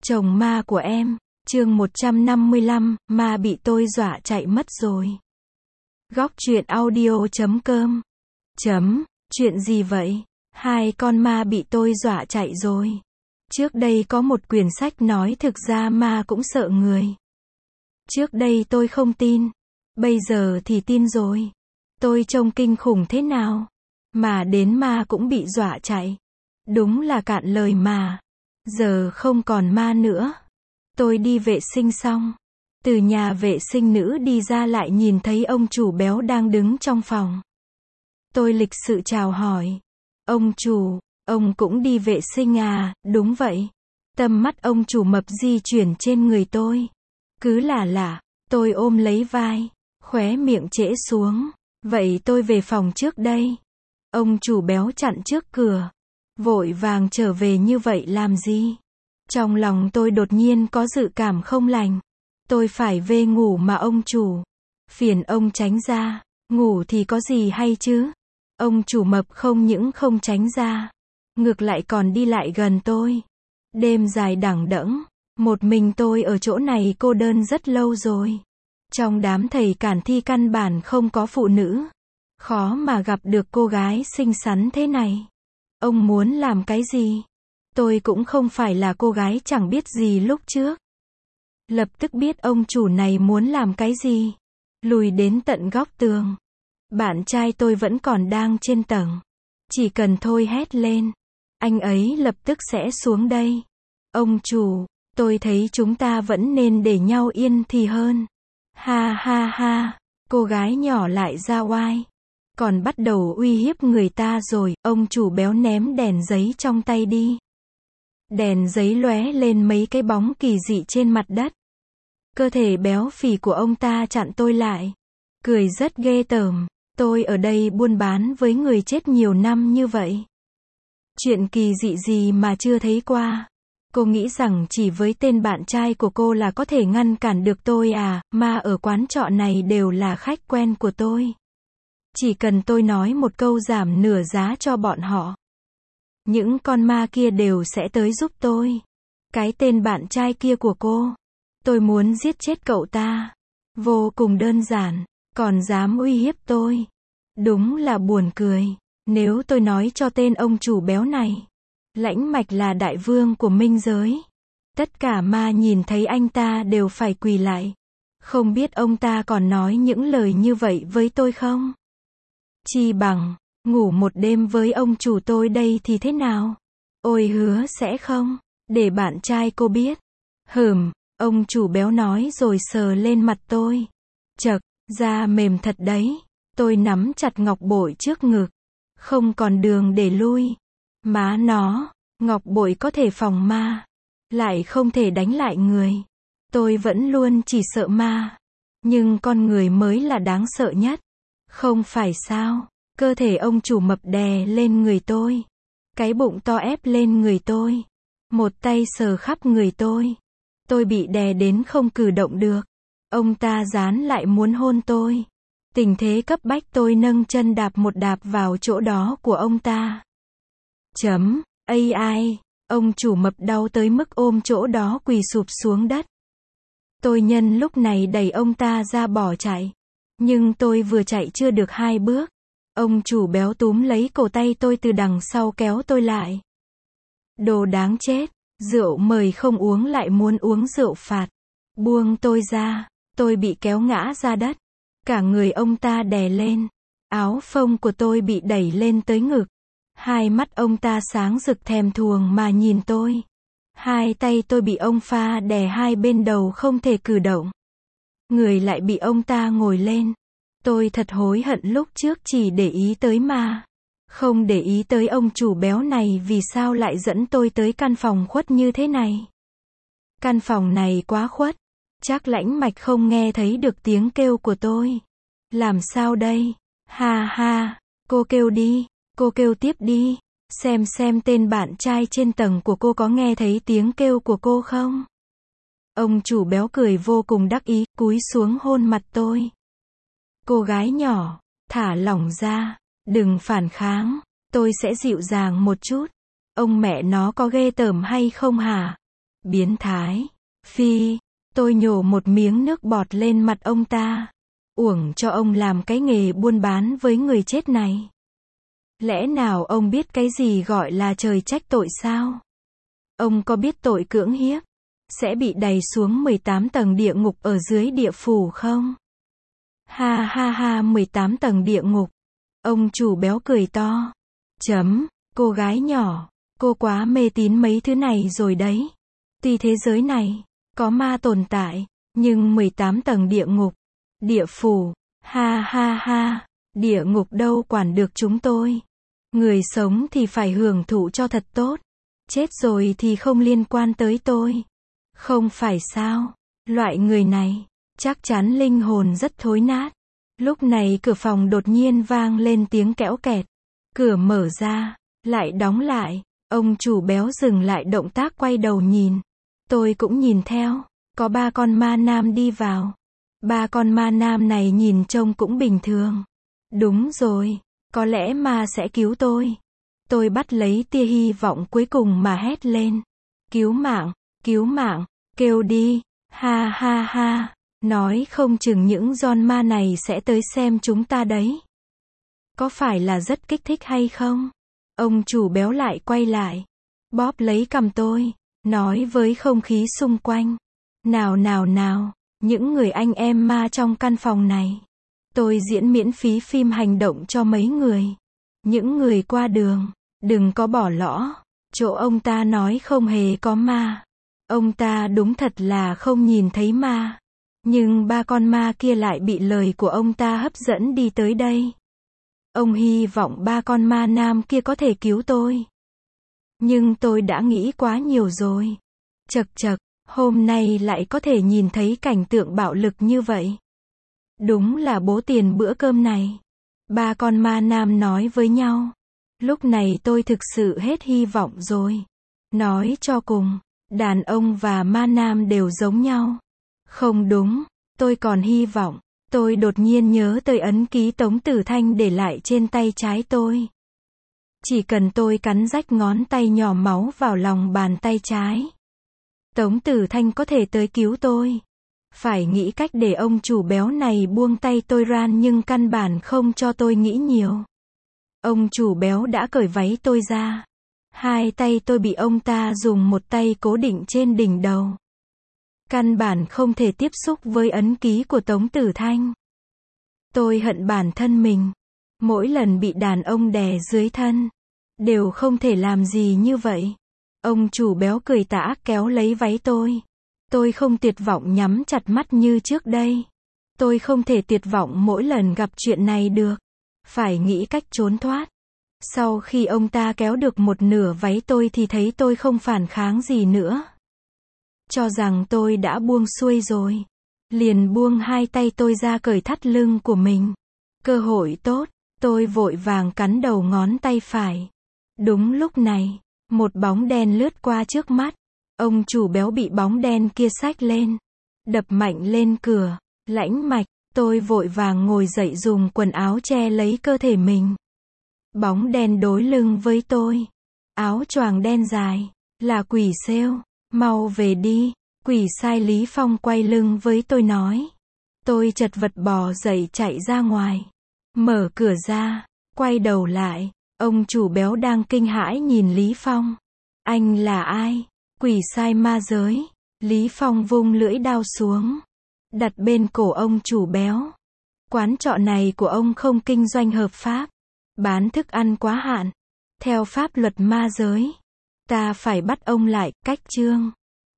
Chồng ma của em, chương 155, ma bị tôi dọa chạy mất rồi. Góc truyện audio.com. Chuyện gì vậy? Hai con ma bị tôi dọa chạy rồi. Trước đây có một quyển sách nói thực ra ma cũng sợ người. Trước đây tôi không tin. Bây giờ thì tin rồi. Tôi trông kinh khủng thế nào? Mà đến ma cũng bị dọa chạy. Đúng là cạn lời mà. Giờ không còn ma nữa. Tôi đi vệ sinh xong. Từ nhà vệ sinh nữ đi ra lại nhìn thấy ông chủ béo đang đứng trong phòng. Tôi lịch sự chào hỏi. Ông chủ, ông cũng đi vệ sinh à? Đúng vậy. Tầm mắt ông chủ mập di chuyển trên người tôi. Cứ lả lả, tôi ôm lấy vai, khóe miệng trễ xuống. Vậy tôi về phòng trước đây. Ông chủ béo chặn trước cửa. Vội vàng trở về như vậy làm gì? Trong lòng tôi đột nhiên có dự cảm không lành. Tôi phải về ngủ mà ông chủ. Phiền ông tránh ra. Ngủ thì có gì hay chứ? Ông chủ mập không những không tránh ra. Ngược lại còn đi lại gần tôi. Đêm dài đằng đẵng. Một mình tôi ở chỗ này cô đơn rất lâu rồi. Trong đám thầy cản thi căn bản không có phụ nữ. Khó mà gặp được cô gái xinh xắn thế này. Ông muốn làm cái gì? Tôi cũng không phải là cô gái chẳng biết gì lúc trước. Lập tức biết ông chủ này muốn làm cái gì. Lùi đến tận góc tường. Bạn trai tôi vẫn còn đang trên tầng. Chỉ cần thôi hét lên. Anh ấy lập tức sẽ xuống đây. Ông chủ, tôi thấy chúng ta vẫn nên để nhau yên thì hơn. Ha ha ha, cô gái nhỏ lại ra oai. Còn bắt đầu uy hiếp người ta rồi, ông chủ béo ném đèn giấy trong tay đi. Đèn giấy lóe lên mấy cái bóng kỳ dị trên mặt đất. Cơ thể béo phì của ông ta chặn tôi lại. Cười rất ghê tởm. Tôi ở đây buôn bán với người chết nhiều năm như vậy. Chuyện kỳ dị gì mà chưa thấy qua. Cô nghĩ rằng chỉ với tên bạn trai của cô là có thể ngăn cản được tôi à? Ma ở quán trọ này đều là khách quen của tôi. Chỉ cần tôi nói một câu giảm nửa giá cho bọn họ. Những con ma kia đều sẽ tới giúp tôi. Cái tên bạn trai kia của cô. Tôi muốn giết chết cậu ta. Vô cùng đơn giản. Còn dám uy hiếp tôi. Đúng là buồn cười. Nếu tôi nói cho tên ông chủ béo này. Lãnh Mạch là đại vương của minh giới. Tất cả ma nhìn thấy anh ta đều phải quỳ lại. Không biết ông ta còn nói những lời như vậy với tôi không? Chi bằng, ngủ một đêm với ông chủ tôi đây thì thế nào? Ôi hứa sẽ không. Để bạn trai cô biết. Ông chủ béo nói rồi sờ lên mặt tôi. Chậc, da mềm thật đấy. Tôi nắm chặt ngọc bội trước ngực. Không còn đường để lui. Má nó, ngọc bội có thể phòng ma. Lại không thể đánh lại người. Tôi vẫn luôn chỉ sợ ma. Nhưng con người mới là đáng sợ nhất. Không phải sao? Cơ thể ông chủ mập đè lên người tôi. Cái bụng to ép lên người tôi. Một tay sờ khắp người tôi. Tôi bị đè đến không cử động được. Ông ta dán lại muốn hôn tôi. Tình thế cấp bách tôi nâng chân đạp một đạp vào chỗ đó của ông ta. AI, ông chủ mập đau tới mức ôm chỗ đó quỳ sụp xuống đất. Tôi nhân lúc này đẩy ông ta ra bỏ chạy. Nhưng tôi vừa chạy chưa được 2 bước. Ông chủ béo túm lấy cổ tay tôi từ đằng sau kéo tôi lại. Đồ đáng chết, rượu mời không uống lại muốn uống rượu phạt. Buông tôi ra, tôi bị kéo ngã ra đất. Cả người ông ta đè lên. Áo phông của tôi bị đẩy lên tới ngực. Hai mắt ông ta sáng rực thèm thuồng mà nhìn tôi. Hai tay tôi bị ông pha đè hai bên đầu không thể cử động. Người lại bị ông ta ngồi lên. Tôi thật hối hận lúc trước chỉ để ý tới ma. Không để ý tới ông chủ béo này vì sao lại dẫn tôi tới căn phòng khuất như thế này. Căn phòng này quá khuất. Chắc Lãnh Mạch không nghe thấy được tiếng kêu của tôi. Làm sao đây? Ha ha, cô kêu đi, cô kêu tiếp đi. Xem tên bạn trai trên tầng của cô có nghe thấy tiếng kêu của cô không? Ông chủ béo cười vô cùng đắc ý, cúi xuống hôn mặt tôi. Cô gái nhỏ, thả lỏng ra, đừng phản kháng, tôi sẽ dịu dàng một chút. Ông mẹ nó có ghê tởm hay không hả? Biến thái. Phi. Tôi nhổ một miếng nước bọt lên mặt ông ta. Uổng cho ông làm cái nghề buôn bán với người chết này. Lẽ nào ông biết cái gì gọi là trời trách tội sao? Ông có biết tội cưỡng hiếp sẽ bị đày xuống 18 tầng địa ngục ở dưới địa phủ không? Ha ha ha, 18 tầng địa ngục. Ông chủ béo cười to. Cô gái nhỏ, cô quá mê tín mấy thứ này rồi đấy. Tuy thế giới này có ma tồn tại, nhưng 18 tầng địa ngục, địa phủ, ha ha ha, địa ngục đâu quản được chúng tôi. Người sống thì phải hưởng thụ cho thật tốt. Chết rồi thì không liên quan tới tôi. Không phải sao? Loại người này, chắc chắn linh hồn rất thối nát. Lúc này cửa phòng đột nhiên vang lên tiếng kẽo kẹt. Cửa mở ra, lại đóng lại. Ông chủ béo dừng lại động tác quay đầu nhìn. Tôi cũng nhìn theo. Có 3 con ma nam đi vào. 3 con ma nam này nhìn trông cũng bình thường. Đúng rồi, có lẽ ma sẽ cứu tôi. Tôi bắt lấy tia hy vọng cuối cùng mà hét lên. Cứu mạng, kêu đi, ha ha ha, nói không chừng những giòn ma này sẽ tới xem chúng ta đấy. Có phải là rất kích thích hay không? Ông chủ béo lại quay lại, bóp lấy cằm tôi, nói với không khí xung quanh. Nào, những người anh em ma trong căn phòng này. Tôi diễn miễn phí phim hành động cho mấy người. Những người qua đường, đừng có bỏ lỡ. Chỗ ông ta nói không hề có ma. Ông ta đúng thật là không nhìn thấy ma. Nhưng 3 con ma kia lại bị lời của ông ta hấp dẫn đi tới đây. Ông hy vọng 3 con ma nam kia có thể cứu tôi. Nhưng tôi đã nghĩ quá nhiều rồi. Chậc, hôm nay lại có thể nhìn thấy cảnh tượng bạo lực như vậy. Đúng là bố tiền bữa cơm này. 3 con ma nam nói với nhau. Lúc này tôi thực sự hết hy vọng rồi. Nói cho cùng, đàn ông và ma nam đều giống nhau. Không đúng, tôi còn hy vọng. Tôi đột nhiên nhớ tới ấn ký Tống Tử Thanh để lại trên tay trái tôi. Chỉ cần tôi cắn rách ngón tay nhỏ máu vào lòng bàn tay trái, Tống Tử Thanh có thể tới cứu tôi. Phải nghĩ cách để ông chủ béo này buông tay tôi ra, nhưng căn bản không cho tôi nghĩ nhiều. Ông chủ béo đã cởi váy tôi ra. 2 tay tôi bị ông ta dùng một tay cố định trên đỉnh đầu. Căn bản không thể tiếp xúc với ấn ký của Tống Tử Thanh. Tôi hận bản thân mình. Mỗi lần bị đàn ông đè dưới thân, đều không thể làm gì như vậy. Ông chủ béo cười tà ác kéo lấy váy tôi. Tôi không tuyệt vọng nhắm chặt mắt như trước đây. Tôi không thể tuyệt vọng mỗi lần gặp chuyện này được. Phải nghĩ cách trốn thoát. Sau khi ông ta kéo được một nửa váy tôi thì thấy tôi không phản kháng gì nữa. Cho rằng tôi đã buông xuôi rồi. Liền buông 2 tay tôi ra cởi thắt lưng của mình. Cơ hội tốt, tôi vội vàng cắn đầu ngón tay phải. Đúng lúc này, một bóng đen lướt qua trước mắt. Ông chủ béo bị bóng đen kia xách lên. Đập mạnh lên cửa. Lãnh mạch, tôi vội vàng ngồi dậy dùng quần áo che lấy cơ thể mình. Bóng đen đối lưng với tôi. Áo choàng đen dài. Là quỷ sale. Mau về đi. Quỷ sai Lý Phong quay lưng với tôi nói. Tôi chật vật bò dậy chạy ra ngoài. Mở cửa ra. Quay đầu lại. Ông chủ béo đang kinh hãi nhìn Lý Phong. Anh là ai? Quỷ sai ma giới. Lý Phong vung lưỡi đao xuống. Đặt bên cổ ông chủ béo. Quán trọ này của ông không kinh doanh hợp pháp. Bán thức ăn quá hạn. Theo pháp luật ma giới. Ta phải bắt ông lại, cách chương.